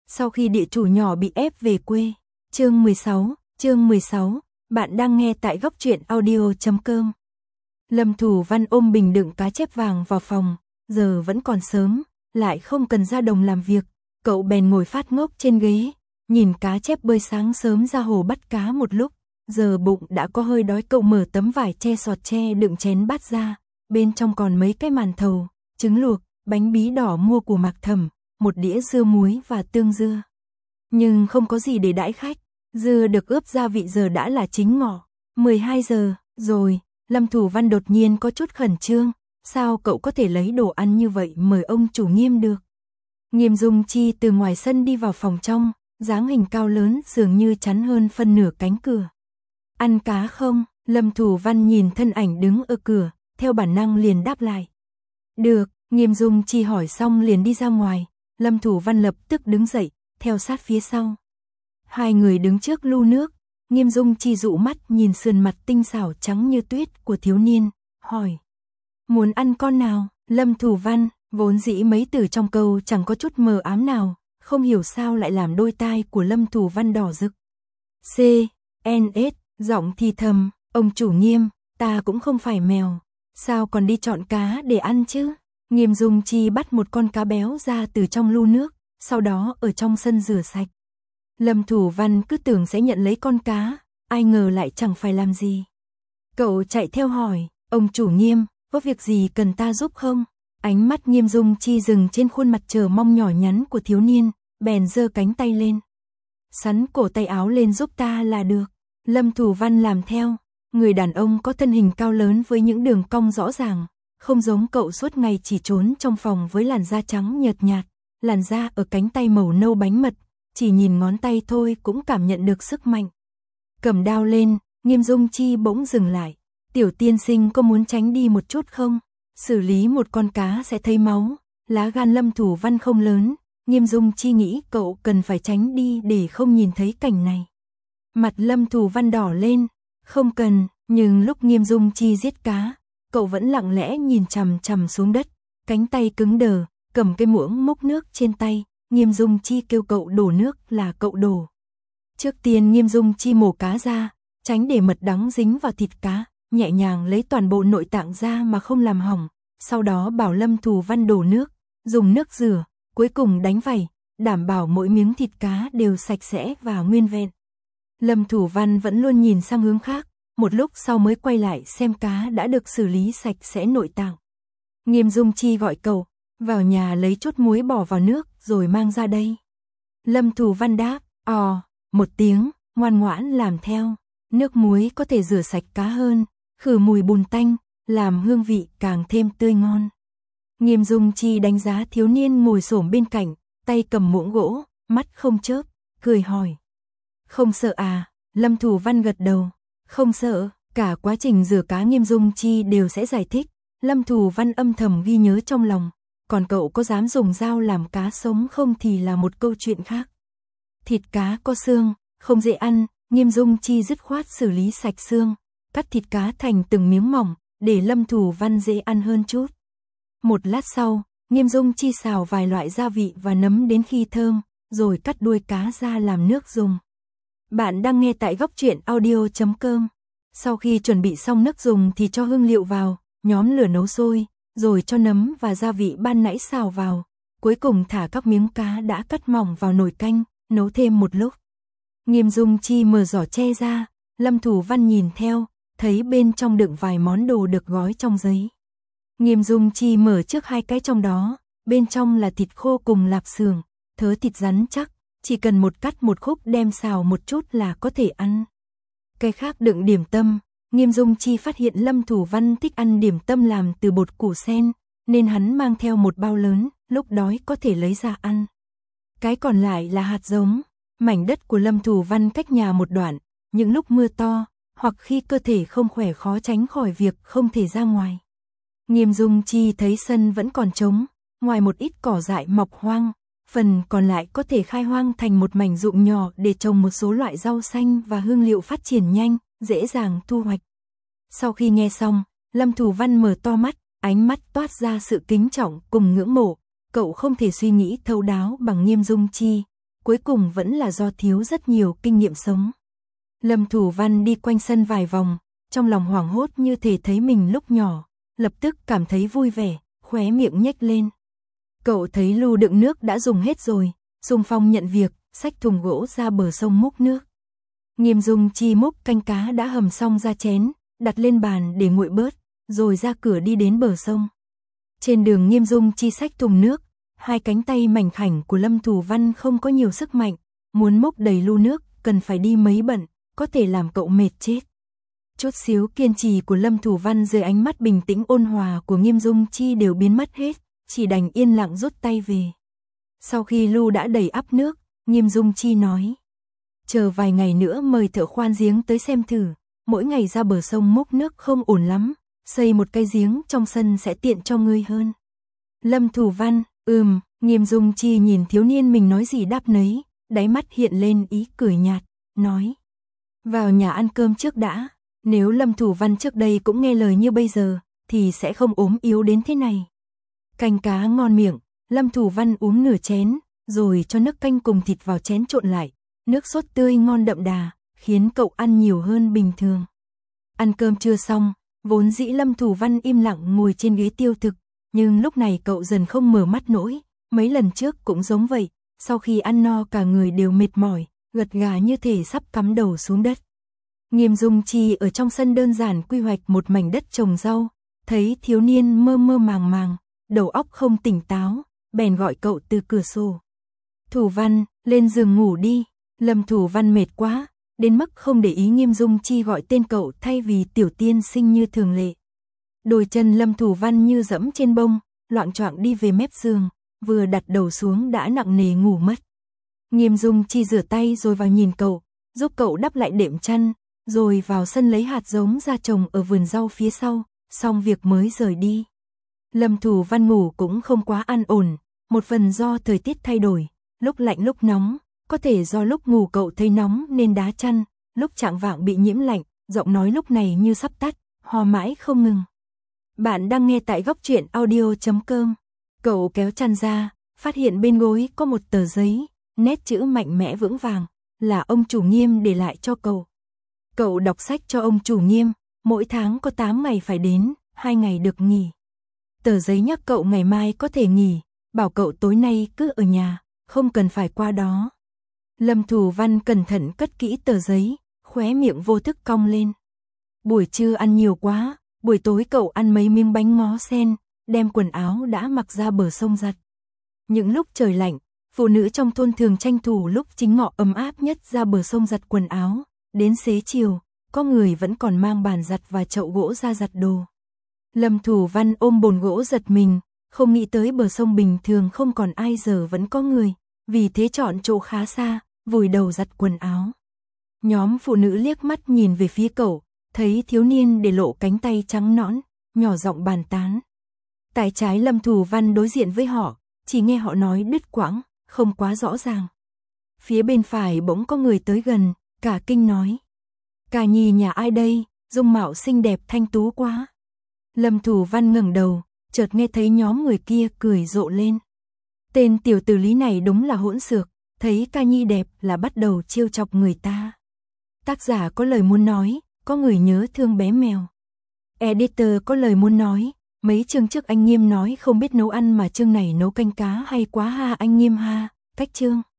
Sau khi địa chủ nhỏ bị ép về quê. Chương 16, bạn đang nghe tại góc truyện audio.com. Lâm Thủ Văn ôm bình đựng cá chép vàng vào phòng, giờ vẫn còn sớm, lại không cần ra đồng làm việc, cậu bèn ngồi phát ngốc trên ghế, nhìn cá chép bơi sáng sớm ra hồ bắt cá một lúc, giờ bụng đã có hơi đói, cậu mở tấm vải che sọt tre đựng chén bát ra, bên trong còn mấy cái màn thầu, trứng luộc, bánh bí đỏ mua của Mạc Thẩm, một đĩa dưa muối và tương dưa. Nhưng không có gì để đãi khách, dưa được ướp gia vị giờ đã là chính ngọ, 12 giờ rồi. Lâm Thủ Văn đột nhiên có chút khẩn trương, sao cậu có thể lấy đồ ăn như vậy mời ông chủ Nghiêm được. Nghiêm Dung Chi từ ngoài sân đi vào phòng trong, dáng hình cao lớn dường như chắn hơn phân nửa cánh cửa. Ăn cá không? Lâm Thủ Văn nhìn thân ảnh đứng ở cửa, theo bản năng liền đáp lại. Được, Nghiêm Dung Chi hỏi xong liền đi ra ngoài, Lâm Thủ Văn lập tức đứng dậy, theo sát phía sau. Hai người đứng trước lu nước. Nghiêm Dung Chi dụ mắt nhìn sườn mặt tinh xảo trắng như tuyết của thiếu niên, hỏi. Muốn ăn con nào? Lâm Thủ Văn, vốn dĩ mấy từ trong câu chẳng có chút mờ ám nào, không hiểu sao lại làm đôi tai của Lâm Thủ Văn đỏ rực. C.N.S. Giọng thì thầm, ông chủ Nghiêm, ta cũng không phải mèo, sao còn đi chọn cá để ăn chứ? Nghiêm Dung Chi bắt một con cá béo ra từ trong lu nước, sau đó ở trong sân rửa sạch. Lâm Thủ Văn cứ tưởng sẽ nhận lấy con cá, ai ngờ lại chẳng phải làm gì. Cậu chạy theo hỏi, ông chủ Nghiêm, có việc gì cần ta giúp không? Ánh mắt Nghiêm Dung Chi dừng trên khuôn mặt chờ mong nhỏ nhắn của thiếu niên, bèn giơ cánh tay lên. Sắn cổ tay áo lên giúp ta là được. Lâm Thủ Văn làm theo, người đàn ông có thân hình cao lớn với những đường cong rõ ràng, không giống cậu suốt ngày chỉ trốn trong phòng với làn da trắng nhợt nhạt, làn da ở cánh tay màu nâu bánh mật. Chỉ nhìn ngón tay thôi cũng cảm nhận được sức mạnh. Cầm đao lên, Nghiêm Dung Chi bỗng dừng lại. Tiểu tiên sinh có muốn tránh đi một chút không? Xử lý một con cá sẽ thấy máu. Lá gan Lâm Thủ Văn không lớn, Nghiêm Dung Chi nghĩ cậu cần phải tránh đi để không nhìn thấy cảnh này. Mặt Lâm Thủ Văn đỏ lên, không cần, nhưng lúc Nghiêm Dung Chi giết cá, cậu vẫn lặng lẽ nhìn chằm chằm xuống đất, cánh tay cứng đờ, cầm cái muỗng múc nước trên tay. Nghiêm Dung Chi kêu cậu đổ nước là cậu đổ. Trước tiên Nghiêm Dung Chi mổ cá ra, tránh để mật đắng dính vào thịt cá, nhẹ nhàng lấy toàn bộ nội tạng ra mà không làm hỏng, sau đó bảo Lâm Thủ Văn đổ nước, dùng nước rửa, cuối cùng đánh vẩy, đảm bảo mỗi miếng thịt cá đều sạch sẽ và nguyên vẹn. Lâm Thủ Văn vẫn luôn nhìn sang hướng khác, một lúc sau mới quay lại xem cá đã được xử lý sạch sẽ nội tạng. Nghiêm Dung Chi gọi cậu, vào nhà lấy chút muối bỏ vào nước rồi mang ra đây. Lâm Thủ Văn đáp, một tiếng, ngoan ngoãn làm theo. Nước muối có thể rửa sạch cá hơn, khử mùi bùn tanh, làm hương vị càng thêm tươi ngon. Nghiêm Dung Chi đánh giá thiếu niên ngồi xổm bên cạnh, tay cầm muỗng gỗ, mắt không chớp, cười hỏi. Không sợ à? Lâm Thủ Văn gật đầu, không sợ, cả quá trình rửa cá Nghiêm Dung Chi đều sẽ giải thích. Lâm Thủ Văn âm thầm ghi nhớ trong lòng. Còn cậu có dám dùng dao làm cá sống không thì là một câu chuyện khác. Thịt cá có xương, không dễ ăn, Nghiêm Dung Chi dứt khoát xử lý sạch xương, cắt thịt cá thành từng miếng mỏng, để Lâm Thủ Văn dễ ăn hơn chút. Một lát sau, Nghiêm Dung Chi xào vài loại gia vị và nấm đến khi thơm, rồi cắt đuôi cá ra làm nước dùng. Bạn đang nghe tại góc truyện audio.com. Sau khi chuẩn bị xong nước dùng thì cho hương liệu vào, nhóm lửa nấu sôi. Rồi cho nấm và gia vị ban nãy xào vào, cuối cùng thả các miếng cá đã cắt mỏng vào nồi canh, nấu thêm một lúc. Nghiêm Dung Chi mở giỏ tre ra, Lâm Thủ Văn nhìn theo, thấy bên trong đựng vài món đồ được gói trong giấy. Nghiêm Dung Chi mở trước hai cái trong đó, bên trong là thịt khô cùng lạp xưởng, thớ thịt rắn chắc, chỉ cần một cắt một khúc đem xào một chút là có thể ăn. Cái khác đựng điểm tâm. Nghiêm Dung Chi phát hiện Lâm Thủ Văn thích ăn điểm tâm làm từ bột củ sen, nên hắn mang theo một bao lớn, lúc đói có thể lấy ra ăn. Cái còn lại là hạt giống. Mảnh đất của Lâm Thủ Văn cách nhà một đoạn, những lúc mưa to, hoặc khi cơ thể không khỏe khó tránh khỏi việc không thể ra ngoài. Nghiêm Dung Chi thấy sân vẫn còn trống, ngoài một ít cỏ dại mọc hoang, phần còn lại có thể khai hoang thành một mảnh ruộng nhỏ để trồng một số loại rau xanh và hương liệu phát triển nhanh, dễ dàng thu hoạch. Sau khi nghe xong, Lâm Thủ Văn mở to mắt, ánh mắt toát ra sự kính trọng cùng ngưỡng mộ, cậu không thể suy nghĩ thấu đáo bằng Nghiêm Dung Chi, cuối cùng vẫn là do thiếu rất nhiều kinh nghiệm sống. Lâm Thủ Văn đi quanh sân vài vòng, trong lòng hoảng hốt như thể thấy mình lúc nhỏ, lập tức cảm thấy vui vẻ, khóe miệng nhếch lên. Cậu thấy lu đựng nước đã dùng hết rồi, xung phong nhận việc, xách thùng gỗ ra bờ sông múc nước. Nghiêm Dung Chi múc canh cá đã hầm xong ra chén, đặt lên bàn để nguội bớt, rồi ra cửa đi đến bờ sông. Trên đường Nghiêm Dung Chi xách thùng nước, hai cánh tay mảnh khảnh của Lâm Thủ Văn không có nhiều sức mạnh, muốn múc đầy lu nước, cần phải đi mấy bận, có thể làm cậu mệt chết. Chút xíu kiên trì của Lâm Thủ Văn dưới ánh mắt bình tĩnh ôn hòa của Nghiêm Dung Chi đều biến mất hết, chỉ đành yên lặng rút tay về. Sau khi lu đã đầy ắp nước, Nghiêm Dung Chi nói: chờ vài ngày nữa mời thợ khoan giếng tới xem thử, mỗi ngày ra bờ sông múc nước không ổn lắm, xây một cái giếng trong sân sẽ tiện cho ngươi hơn. Lâm Thủ Văn, Nghiêm Dung Chi nhìn thiếu niên mình nói gì đáp nấy, đáy mắt hiện lên ý cười nhạt, nói: vào nhà ăn cơm trước đã, nếu Lâm Thủ Văn trước đây cũng nghe lời như bây giờ, thì sẽ không ốm yếu đến thế này. Canh cá ngon miệng, Lâm Thủ Văn uống nửa chén, rồi cho nước canh cùng thịt vào chén trộn lại, nước sốt tươi ngon đậm đà, khiến cậu ăn nhiều hơn bình thường. Ăn cơm chưa xong, vốn dĩ Lâm Thủ Văn im lặng ngồi trên ghế tiêu thực, nhưng lúc này cậu dần không mở mắt nổi, mấy lần trước cũng giống vậy, sau khi ăn no cả người đều mệt mỏi, gật gà như thể sắp cắm đầu xuống đất. Nghiêm Dung Chi ở trong sân đơn giản quy hoạch một mảnh đất trồng rau, thấy thiếu niên mơ mơ màng màng, đầu óc không tỉnh táo, bèn gọi cậu từ cửa sổ. Thủ Văn, lên giường ngủ đi. Lâm Thủ Văn mệt quá, đến mức không để ý Nghiêm Dung Chi gọi tên cậu thay vì tiểu tiên sinh như thường lệ. Đôi chân Lâm Thủ Văn như dẫm trên bông, loạng choạng đi về mép giường, vừa đặt đầu xuống đã nặng nề ngủ mất. Nghiêm Dung Chi rửa tay rồi vào nhìn cậu, giúp cậu đắp lại đệm chăn, rồi vào sân lấy hạt giống ra trồng ở vườn rau phía sau, xong việc mới rời đi. Lâm Thủ Văn ngủ cũng không quá an ổn, một phần do thời tiết thay đổi, lúc lạnh lúc nóng, có thể do lúc ngủ cậu thấy nóng nên đá chăn, lúc chạng vạng bị nhiễm lạnh, giọng nói lúc này như sắp tắt, ho mãi không ngừng. Bạn đang nghe tại góc truyện audio.com. Cậu kéo chăn ra, phát hiện bên gối có một tờ giấy, nét chữ mạnh mẽ vững vàng, là ông chủ Nghiêm để lại cho cậu. Cậu đọc sách cho ông chủ Nghiêm, mỗi tháng có 8 ngày phải đến, 2 ngày được nghỉ. Tờ giấy nhắc cậu ngày mai có thể nghỉ, bảo cậu tối nay cứ ở nhà, không cần phải qua đó. Lâm Thủ Văn cẩn thận cất kỹ tờ giấy, khóe miệng vô thức cong lên. Buổi trưa ăn nhiều quá, buổi tối cậu ăn mấy miếng bánh ngó sen, đem quần áo đã mặc ra bờ sông giặt. Những lúc trời lạnh, phụ nữ trong thôn thường tranh thủ lúc chính ngọ ấm áp nhất ra bờ sông giặt quần áo, đến xế chiều, có người vẫn còn mang bàn giặt và chậu gỗ ra giặt đồ. Lâm Thủ Văn ôm bồn gỗ giật mình, không nghĩ tới bờ sông bình thường không còn ai giờ vẫn có người, vì thế chọn chỗ khá xa, vùi đầu giặt quần áo. Nhóm phụ nữ liếc mắt nhìn về phía cậu, thấy thiếu niên để lộ cánh tay trắng nõn, nhỏ giọng bàn tán. Tay trái Lâm Thủ Văn đối diện với họ, chỉ nghe họ nói đứt quãng, không quá rõ ràng. Phía bên phải bỗng có người tới gần, cả kinh nói: Cả Nhi nhà ai đây, dung mạo xinh đẹp thanh tú quá. Lâm Thủ Văn ngẩng đầu, chợt nghe thấy nhóm người kia cười rộ lên. Tên tiểu tử Lý này đúng là hỗn xược, thấy Ca Nhi đẹp là bắt đầu trêu chọc người ta. Tác giả có lời muốn nói, có người nhớ thương bé mèo. Editor có lời muốn nói, mấy chương trước anh Nghiêm nói không biết nấu ăn mà chương này nấu canh cá hay quá ha anh Nghiêm ha, cách chương.